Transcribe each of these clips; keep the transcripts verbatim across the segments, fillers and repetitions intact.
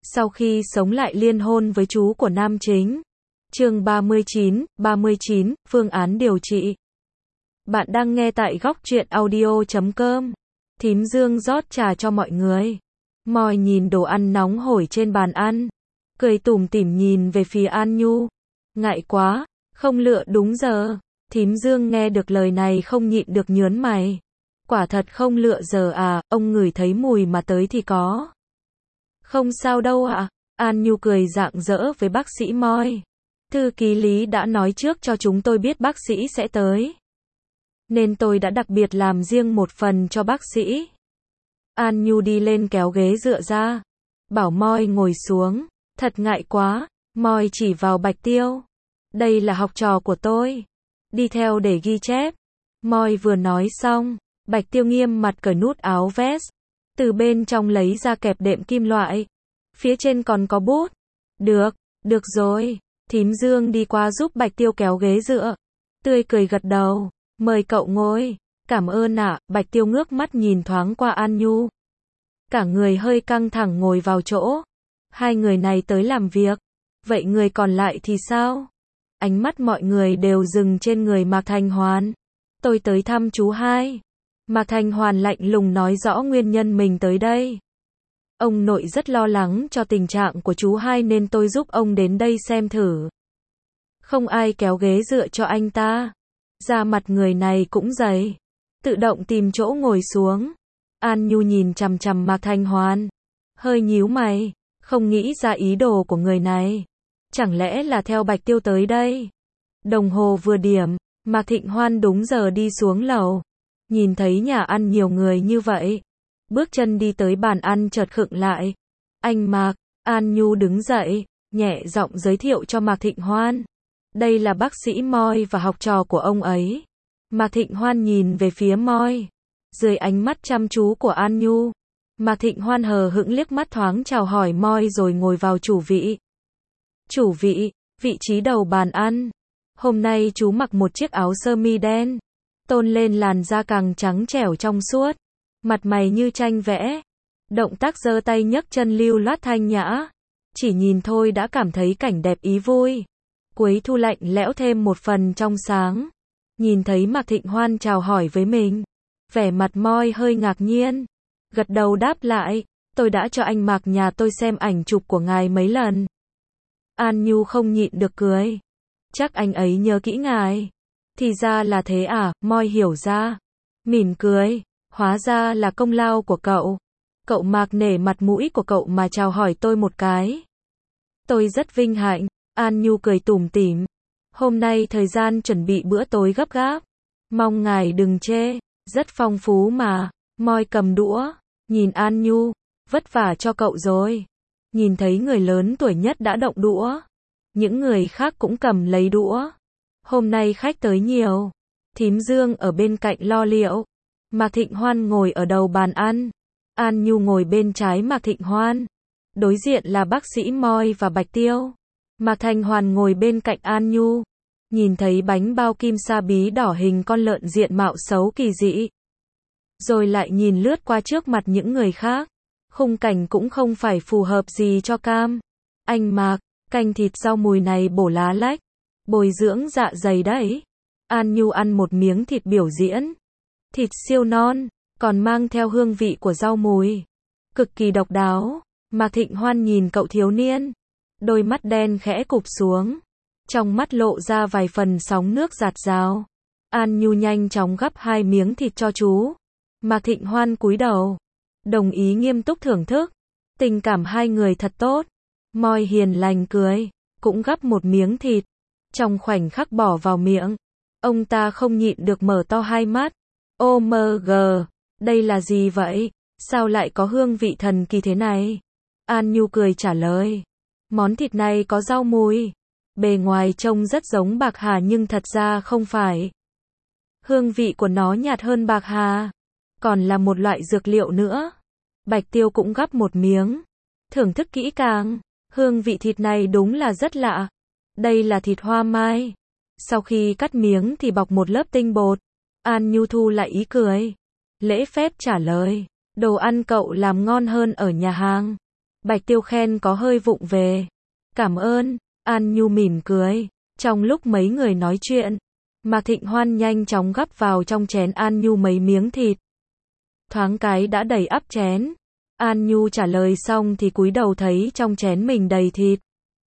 Sau khi sống lại liên hôn với chú của nam chính. Chương ba mươi chín, ba mươi chín, phương án điều trị. Bạn đang nghe tại góc truyện audio chấm com. Thím Dương rót trà cho mọi người. Moi nhìn đồ ăn nóng hổi trên bàn ăn, cười tủm tỉm nhìn về phía An Nhu. Ngại quá, không lựa đúng giờ. Thím Dương nghe được lời này không nhịn được nhớn mày. Quả thật không lựa giờ à, ông ngửi thấy mùi mà tới thì có. Không sao đâu ạ. À? An Nhu cười rạng rỡ với bác sĩ Moi. Thư ký Lý đã nói trước cho chúng tôi biết bác sĩ sẽ tới, nên tôi đã đặc biệt làm riêng một phần cho bác sĩ. An Nhu đi lên kéo ghế dựa ra, bảo Moi ngồi xuống. Thật ngại quá. Moi chỉ vào Bạch Tiêu. Đây là học trò của tôi, đi theo để ghi chép. Moi vừa nói xong, Bạch Tiêu nghiêm mặt cởi nút áo vest, từ bên trong lấy ra kẹp đệm kim loại. Phía trên còn có bút. Được, được rồi. Thím Dương đi qua giúp Bạch Tiêu kéo ghế dựa, tươi cười gật đầu. Mời cậu ngồi. Cảm ơn ạ. Bạch Tiêu ngước mắt nhìn thoáng qua An Nhu. Cả người hơi căng thẳng ngồi vào chỗ. Hai người này tới làm việc, vậy người còn lại thì sao? Ánh mắt mọi người đều dừng trên người Mạc Thành Hoàn. Tôi tới thăm chú hai. Mạc Thành Hoàn lạnh lùng nói rõ nguyên nhân mình tới đây. Ông nội rất lo lắng cho tình trạng của chú hai nên tôi giúp ông đến đây xem thử. Không ai kéo ghế dựa cho anh ta. Da mặt người này cũng dày, tự động tìm chỗ ngồi xuống. An Nhu nhìn chằm chằm Mạc Thành Hoàn, hơi nhíu mày, không nghĩ ra ý đồ của người này. Chẳng lẽ là theo Bạch Tiêu tới đây? Đồng hồ vừa điểm, Mạc Thịnh Hoan đúng giờ đi xuống lầu. Nhìn thấy nhà ăn nhiều người như vậy, bước chân đi tới bàn ăn chợt khựng lại. Anh Mạc. An Nhu đứng dậy, nhẹ giọng giới thiệu cho Mạc Thịnh Hoan. Đây là bác sĩ Moi và học trò của ông ấy. Mạc Thịnh Hoan nhìn về phía Moi, dưới ánh mắt chăm chú của An Nhu. Mạc Thịnh Hoan hờ hững liếc mắt thoáng chào hỏi Moi rồi ngồi vào chủ vị. Chủ vị, vị trí đầu bàn ăn. Hôm nay chú mặc một chiếc áo sơ mi đen, tôn lên làn da càng trắng trẻo trong suốt, mặt mày như tranh vẽ. Động tác giơ tay nhấc chân lưu loát thanh nhã, chỉ nhìn thôi đã cảm thấy cảnh đẹp ý vui. Cuối thu lạnh lẽo thêm một phần trong sáng. Nhìn thấy Mạc Thịnh Hoan chào hỏi với mình, vẻ mặt Moi hơi ngạc nhiên, gật đầu đáp lại. Tôi đã cho anh Mạc nhà tôi xem ảnh chụp của ngài mấy lần. An Nhu không nhịn được cười. Chắc anh ấy nhớ kỹ ngài. Thì ra là thế à? Moi hiểu ra, mỉm cười. Hóa ra là công lao của cậu. Cậu Mạc nể mặt mũi của cậu mà chào hỏi tôi một cái. Tôi rất vinh hạnh. An Nhu cười tủm tỉm. Hôm nay thời gian chuẩn bị bữa tối gấp gáp, mong ngài đừng chê. Rất phong phú mà. Moi cầm đũa, nhìn An Nhu. Vất vả cho cậu rồi. Nhìn thấy người lớn tuổi nhất đã động đũa, những người khác cũng cầm lấy đũa. Hôm nay khách tới nhiều. Thím Dương ở bên cạnh lo liệu. Mạc Thịnh Hoan ngồi ở đầu bàn ăn. An Nhu ngồi bên trái Mạc Thịnh Hoan. Đối diện là bác sĩ Moi và Bạch Tiêu. Mạc Thành Hoàn ngồi bên cạnh An Nhu. Nhìn thấy bánh bao kim sa bí đỏ hình con lợn diện mạo xấu kỳ dị, rồi lại nhìn lướt qua trước mặt những người khác. Khung cảnh cũng không phải phù hợp gì cho cam. Anh Mạc, canh thịt rau mùi này bổ lá lách, bồi dưỡng dạ dày đấy. An Nhu ăn một miếng thịt biểu diễn. Thịt siêu non, còn mang theo hương vị của rau mùi, cực kỳ độc đáo. Mạc Thịnh Hoan nhìn cậu thiếu niên, đôi mắt đen khẽ cụp xuống, trong mắt lộ ra vài phần sóng nước giạt rào. An Nhu nhanh chóng gắp hai miếng thịt cho chú. Mạc Thịnh Hoan cúi đầu, đồng ý nghiêm túc thưởng thức. Tình cảm hai người thật tốt. Moi hiền lành cười, cũng gắp một miếng thịt. Trong khoảnh khắc bỏ vào miệng, ông ta không nhịn được mở to hai mắt. Ô mơ gờ, đây là gì vậy? Sao lại có hương vị thần kỳ thế này? An Nhu cười trả lời. Món thịt này có rau mùi. Bề ngoài trông rất giống bạc hà nhưng thật ra không phải. Hương vị của nó nhạt hơn bạc hà, còn là một loại dược liệu nữa. Bạch Tiêu cũng gắp một miếng, thưởng thức kỹ càng. Hương vị thịt này đúng là rất lạ. Đây là thịt hoa mai. Sau khi cắt miếng thì bọc một lớp tinh bột. An Nhu thu lại ý cười, lễ phép trả lời. Đồ ăn cậu làm ngon hơn ở nhà hàng. Bạch Tiêu khen có hơi vụng về. Cảm ơn, An Nhu mỉm cười. Trong lúc mấy người nói chuyện, Mạc Thịnh Hoan nhanh chóng gắp vào trong chén An Nhu mấy miếng thịt. Thoáng cái đã đầy ắp chén. An Nhu trả lời xong thì cúi đầu thấy trong chén mình đầy thịt.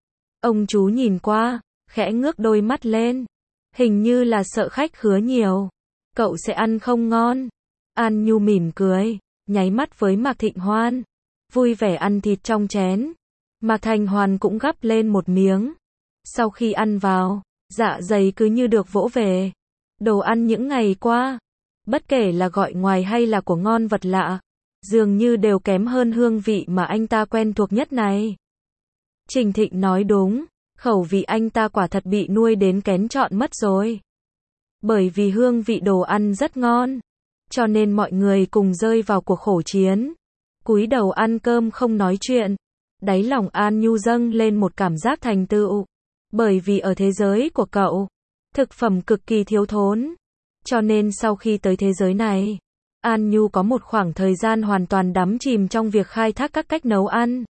Ông chú nhìn qua, khẽ ngước đôi mắt lên. Hình như là sợ khách khứa nhiều. Cậu sẽ ăn không ngon? An Nhu mỉm cười, nháy mắt với Mạc Thịnh Hoan. Vui vẻ ăn thịt trong chén. Mạc Thành Hoàn cũng gắp lên một miếng. Sau khi ăn vào, dạ dày cứ như được vỗ về. Đồ ăn những ngày qua, bất kể là gọi ngoài hay là của ngon vật lạ, dường như đều kém hơn hương vị mà anh ta quen thuộc nhất này. Trình Thịnh nói đúng, khẩu vị anh ta quả thật bị nuôi đến kén chọn mất rồi. Bởi vì hương vị đồ ăn rất ngon, cho nên mọi người cùng rơi vào cuộc khổ chiến. Cúi đầu ăn cơm không nói chuyện. Đáy lòng An Nhu dâng lên một cảm giác thành tựu. Bởi vì ở thế giới của cậu, thực phẩm cực kỳ thiếu thốn. Cho nên sau khi tới thế giới này, An Nhu có một khoảng thời gian hoàn toàn đắm chìm trong việc khai thác các cách nấu ăn.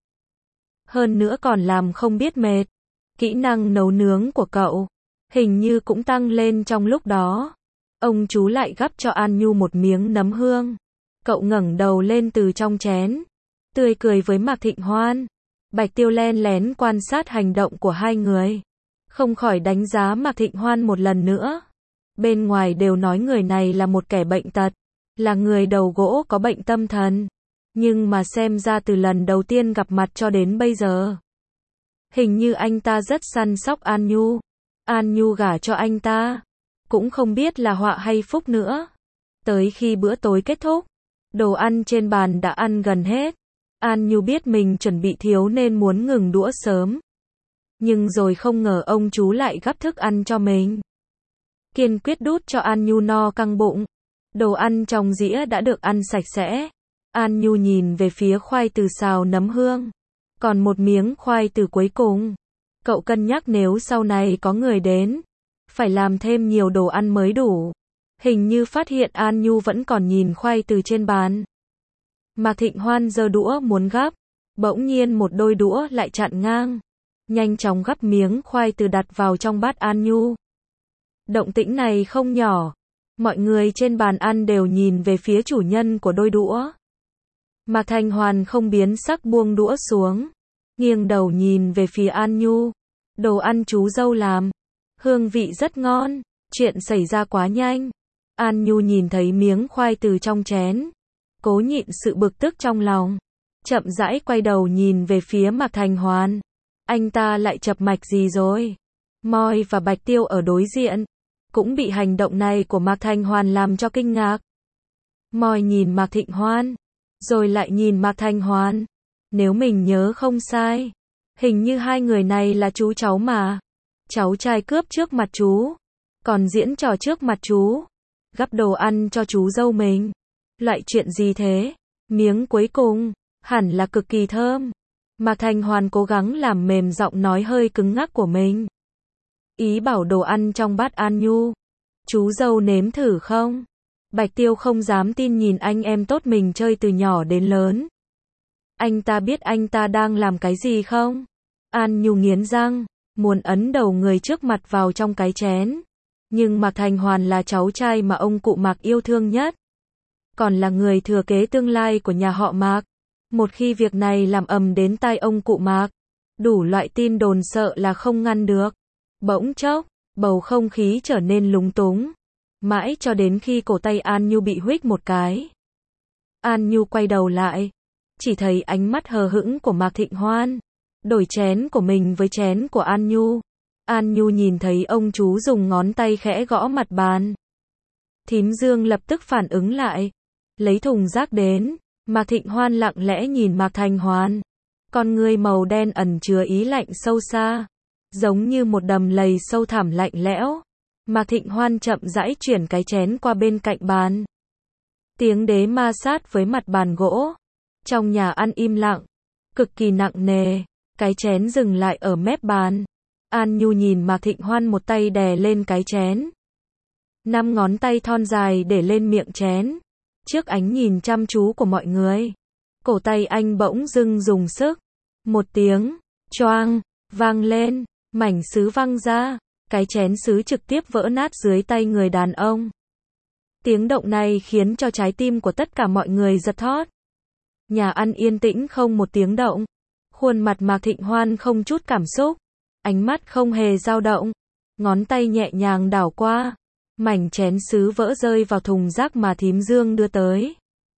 Hơn nữa còn làm không biết mệt. Kỹ năng nấu nướng của cậu, hình như cũng tăng lên trong lúc đó. Ông chú lại gắp cho An Nhu một miếng nấm hương. Cậu ngẩng đầu lên từ trong chén, tươi cười với Mạc Thịnh Hoan. Bạch Tiêu len lén quan sát hành động của hai người, không khỏi đánh giá Mạc Thịnh Hoan một lần nữa. Bên ngoài đều nói người này là một kẻ bệnh tật, là người đầu gỗ có bệnh tâm thần. Nhưng mà xem ra từ lần đầu tiên gặp mặt cho đến bây giờ, hình như anh ta rất săn sóc An Nhu. An Nhu gả cho anh ta, cũng không biết là họa hay phúc nữa. Tới khi bữa tối kết thúc, đồ ăn trên bàn đã ăn gần hết. An Nhu biết mình chuẩn bị thiếu nên muốn ngừng đũa sớm. Nhưng rồi không ngờ ông chú lại gắp thức ăn cho mình. Kiên quyết đút cho An Nhu no căng bụng. Đồ ăn trong dĩa đã được ăn sạch sẽ. An Nhu nhìn về phía khoai từ xào nấm hương. Còn một miếng khoai từ cuối cùng. Cậu cân nhắc nếu sau này có người đến, phải làm thêm nhiều đồ ăn mới đủ. Hình như phát hiện An Nhu vẫn còn nhìn khoai từ trên bàn. Mạc Thịnh Hoan giơ đũa muốn gắp, bỗng nhiên một đôi đũa lại chặn ngang. Nhanh chóng gắp miếng khoai từ đặt vào trong bát An Nhu. Động tĩnh này không nhỏ. Mọi người trên bàn ăn đều nhìn về phía chủ nhân của đôi đũa. Mạc Thành Hoàn không biến sắc buông đũa xuống, nghiêng đầu nhìn về phía An Nhu. Đồ ăn chú dâu làm, hương vị rất ngon, chuyện xảy ra quá nhanh. An Nhu nhìn thấy miếng khoai từ trong chén, cố nhịn sự bực tức trong lòng, chậm rãi quay đầu nhìn về phía Mạc Thành Hoàn. Anh ta lại chập mạch gì rồi? Moi và Bạch Tiêu ở đối diện, cũng bị hành động này của Mạc Thành Hoàn làm cho kinh ngạc. Moi nhìn Mạc Thịnh Hoan, rồi lại nhìn Mạc Thành Hoàn. Nếu mình nhớ không sai, hình như hai người này là chú cháu mà. Cháu trai cướp trước mặt chú, còn diễn trò trước mặt chú, gắp đồ ăn cho chú dâu mình. Loại chuyện gì thế? Miếng cuối cùng, hẳn là cực kỳ thơm. Mạc Thành Hoàn cố gắng làm mềm giọng nói hơi cứng ngắc của mình. Ý bảo đồ ăn trong bát An Nhu. Chú dâu nếm thử không? Bạch Tiêu không dám tin nhìn anh em tốt mình chơi từ nhỏ đến lớn. Anh ta biết anh ta đang làm cái gì không? An Nhu nghiến răng, muốn ấn đầu người trước mặt vào trong cái chén. Nhưng Mạc Thành Hoàn là cháu trai mà ông cụ Mạc yêu thương nhất. Còn là người thừa kế tương lai của nhà họ Mạc. Một khi việc này làm ầm đến tai ông cụ Mạc, đủ loại tin đồn sợ là không ngăn được. Bỗng chốc, bầu không khí trở nên lúng túng. Mãi cho đến khi cổ tay An Nhu bị huých một cái. An Nhu quay đầu lại, chỉ thấy ánh mắt hờ hững của Mạc Thịnh Hoan. Đổi chén của mình với chén của An Nhu. An Nhu nhìn thấy ông chú dùng ngón tay khẽ gõ mặt bàn. Thím Dương lập tức phản ứng lại, lấy thùng rác đến. Mạc Thịnh Hoan lặng lẽ nhìn Mạc Thành Hoàn. Con ngươi màu đen ẩn chứa ý lạnh sâu xa, giống như một đầm lầy sâu thẳm lạnh lẽo. Mạc Thịnh Hoan chậm rãi chuyển cái chén qua bên cạnh bàn. Tiếng đế ma sát với mặt bàn gỗ. Trong nhà ăn im lặng, cực kỳ nặng nề. Cái chén dừng lại ở mép bàn. An Nhu nhìn Mạc Thịnh Hoan một tay đè lên cái chén. Năm ngón tay thon dài để lên miệng chén. Trước ánh nhìn chăm chú của mọi người, cổ tay anh bỗng dưng dùng sức, Một tiếng, choang, vang lên, mảnh sứ văng ra, cái chén sứ trực tiếp vỡ nát dưới tay người đàn ông. Tiếng động này khiến cho trái tim của tất cả mọi người giật thót. Nhà ăn yên tĩnh không một tiếng động. Khuôn mặt Mạc Thịnh Hoan không chút cảm xúc. Ánh mắt không hề dao động. Ngón tay nhẹ nhàng đảo qua. Mảnh chén sứ vỡ rơi vào thùng rác mà thím Dương đưa tới.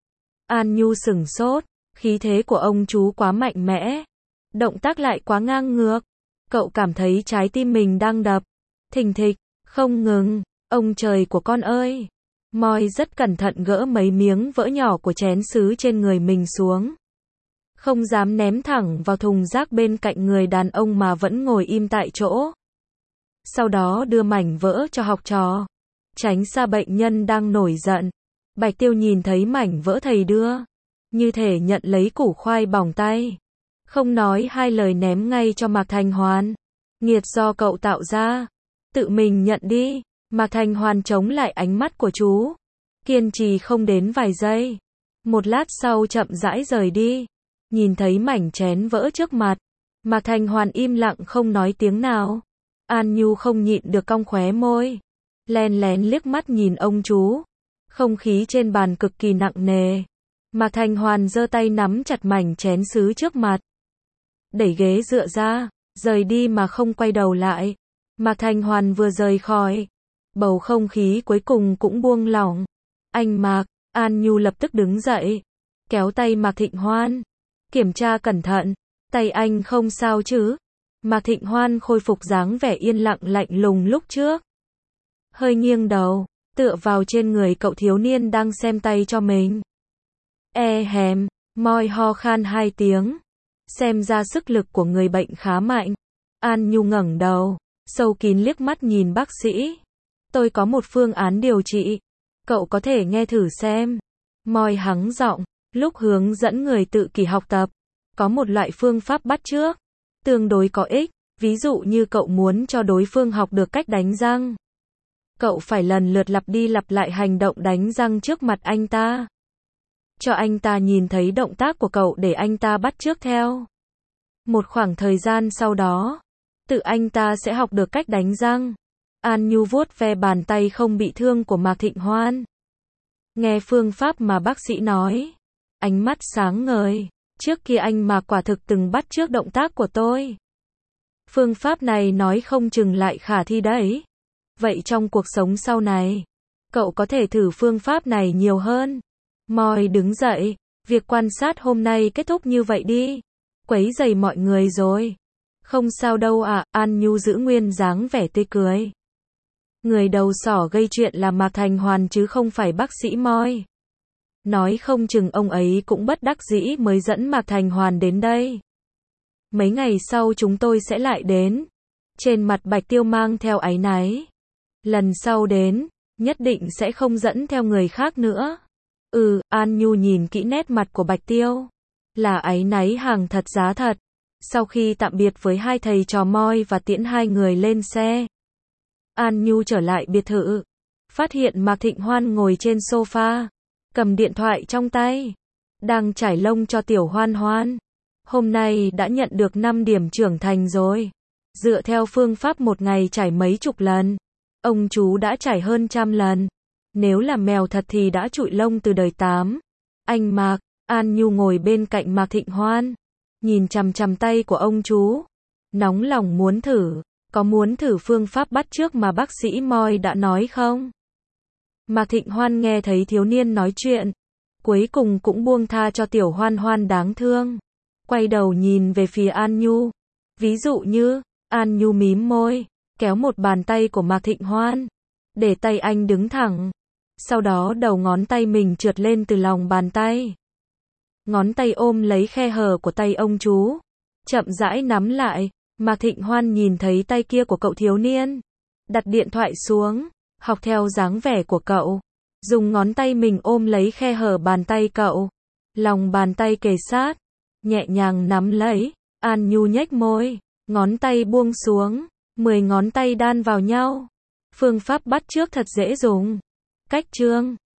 An Nhu sửng sốt. Khí thế của ông chú quá mạnh mẽ. Động tác lại quá ngang ngược. Cậu cảm thấy trái tim mình đang đập. Thình thịch, không ngừng. Ông trời của con ơi! Moi rất cẩn thận gỡ mấy miếng vỡ nhỏ của chén sứ trên người mình xuống. Không dám ném thẳng vào thùng rác bên cạnh người đàn ông mà vẫn ngồi im tại chỗ. Sau đó đưa mảnh vỡ cho học trò. Tránh xa bệnh nhân đang nổi giận. Bạch Tiêu nhìn thấy mảnh vỡ thầy đưa. Như thể nhận lấy củ khoai bỏng tay. Không nói hai lời ném ngay cho Mạc Thành Hoàn. Nghiệt do cậu tạo ra. Tự mình nhận đi. Mạc Thành Hoàn chống lại ánh mắt của chú. Kiên trì không đến vài giây. Một lát sau chậm rãi rời đi. Nhìn thấy mảnh chén vỡ trước mặt. Mạc Thành Hoàn im lặng không nói tiếng nào. An Nhu không nhịn được cong khóe môi. Len lén liếc mắt nhìn ông chú. Không khí trên bàn cực kỳ nặng nề. Mạc Thành Hoàn giơ tay nắm chặt mảnh chén sứ trước mặt. Đẩy ghế dựa ra. Rời đi mà không quay đầu lại. Mạc Thành Hoàn vừa rời khỏi. Bầu không khí cuối cùng cũng buông lỏng. Anh Mạc, An Nhu lập tức đứng dậy. Kéo tay Mạc Thịnh Hoan. Kiểm tra cẩn thận. Tay anh không sao chứ? Mạc Thịnh Hoan khôi phục dáng vẻ yên lặng lạnh lùng lúc trước. Hơi nghiêng đầu, tựa vào trên người cậu thiếu niên đang xem tay cho mình. E hèm, Moi ho khan hai tiếng. Xem ra sức lực của người bệnh khá mạnh. An Nhu ngẩng đầu, sâu kín liếc mắt nhìn bác sĩ. Tôi có một phương án điều trị. Cậu có thể nghe thử xem. Moi hắng giọng, lúc hướng dẫn người tự kỷ học tập. Có một loại phương pháp bắt chước. Tương đối có ích. Ví dụ như cậu muốn cho đối phương học được cách đánh răng. Cậu phải lần lượt lặp đi lặp lại hành động đánh răng trước mặt anh ta. Cho anh ta nhìn thấy động tác của cậu để anh ta bắt chước theo. Một khoảng thời gian sau đó, tự anh ta sẽ học được cách đánh răng. An Nhu vuốt ve bàn tay không bị thương của Mạc Thịnh Hoan. Nghe phương pháp mà bác sĩ nói. Ánh mắt sáng ngời. Trước kia anh mà quả thực từng bắt chước động tác của tôi. Phương pháp này nói không chừng lại khả thi đấy. Vậy trong cuộc sống sau này, cậu có thể thử phương pháp này nhiều hơn. Moi đứng dậy. Việc quan sát hôm nay kết thúc như vậy đi. Quấy rầy mọi người rồi. Không sao đâu ạ, à, An Nhu giữ nguyên dáng vẻ tươi cười. Người đầu sỏ gây chuyện là Mạc Thành Hoàn chứ không phải bác sĩ Moi. Nói không chừng ông ấy cũng bất đắc dĩ mới dẫn Mạc Thành Hoàn đến đây. Mấy ngày sau chúng tôi sẽ lại đến. Trên mặt Bạch Tiêu mang theo áy náy. Lần sau đến, nhất định sẽ không dẫn theo người khác nữa. Ừ, An Nhu nhìn kỹ nét mặt của Bạch Tiêu. Là áy náy hàng thật giá thật. Sau khi tạm biệt với hai thầy trò Moi và tiễn hai người lên xe. An Nhu trở lại biệt thự. Phát hiện Mạc Thịnh Hoan ngồi trên sofa. Cầm điện thoại trong tay. Đang trải lông cho tiểu Hoan Hoan. Hôm nay đã nhận được năm điểm trưởng thành rồi. Dựa theo phương pháp một ngày trải mấy chục lần. Ông chú đã trải hơn trăm lần. Nếu là mèo thật thì đã trụi lông từ đời tám. Anh Mạc, An Nhu ngồi bên cạnh Mạc Thịnh Hoan. Nhìn chằm chằm tay của ông chú. Nóng lòng muốn thử. Có muốn thử phương pháp bắt chước mà bác sĩ Moi đã nói không? Mạc Thịnh Hoan nghe thấy thiếu niên nói chuyện. Cuối cùng cũng buông tha cho tiểu Hoan Hoan đáng thương. Quay đầu nhìn về phía An Nhu. Ví dụ như, An Nhu mím môi. Kéo một bàn tay của Mạc Thịnh Hoan. Để tay anh đứng thẳng. Sau đó đầu ngón tay mình trượt lên từ lòng bàn tay. Ngón tay ôm lấy khe hở của tay ông chú. Chậm rãi nắm lại. Mạc Thịnh Hoan nhìn thấy tay kia của cậu thiếu niên. Đặt điện thoại xuống. Học theo dáng vẻ của cậu. Dùng ngón tay mình ôm lấy khe hở bàn tay cậu. Lòng bàn tay kề sát. Nhẹ nhàng nắm lấy. An Nhu nhếch môi. Ngón tay buông xuống. Mười ngón tay đan vào nhau. Phương pháp bắt chước thật dễ dùng. Cách chương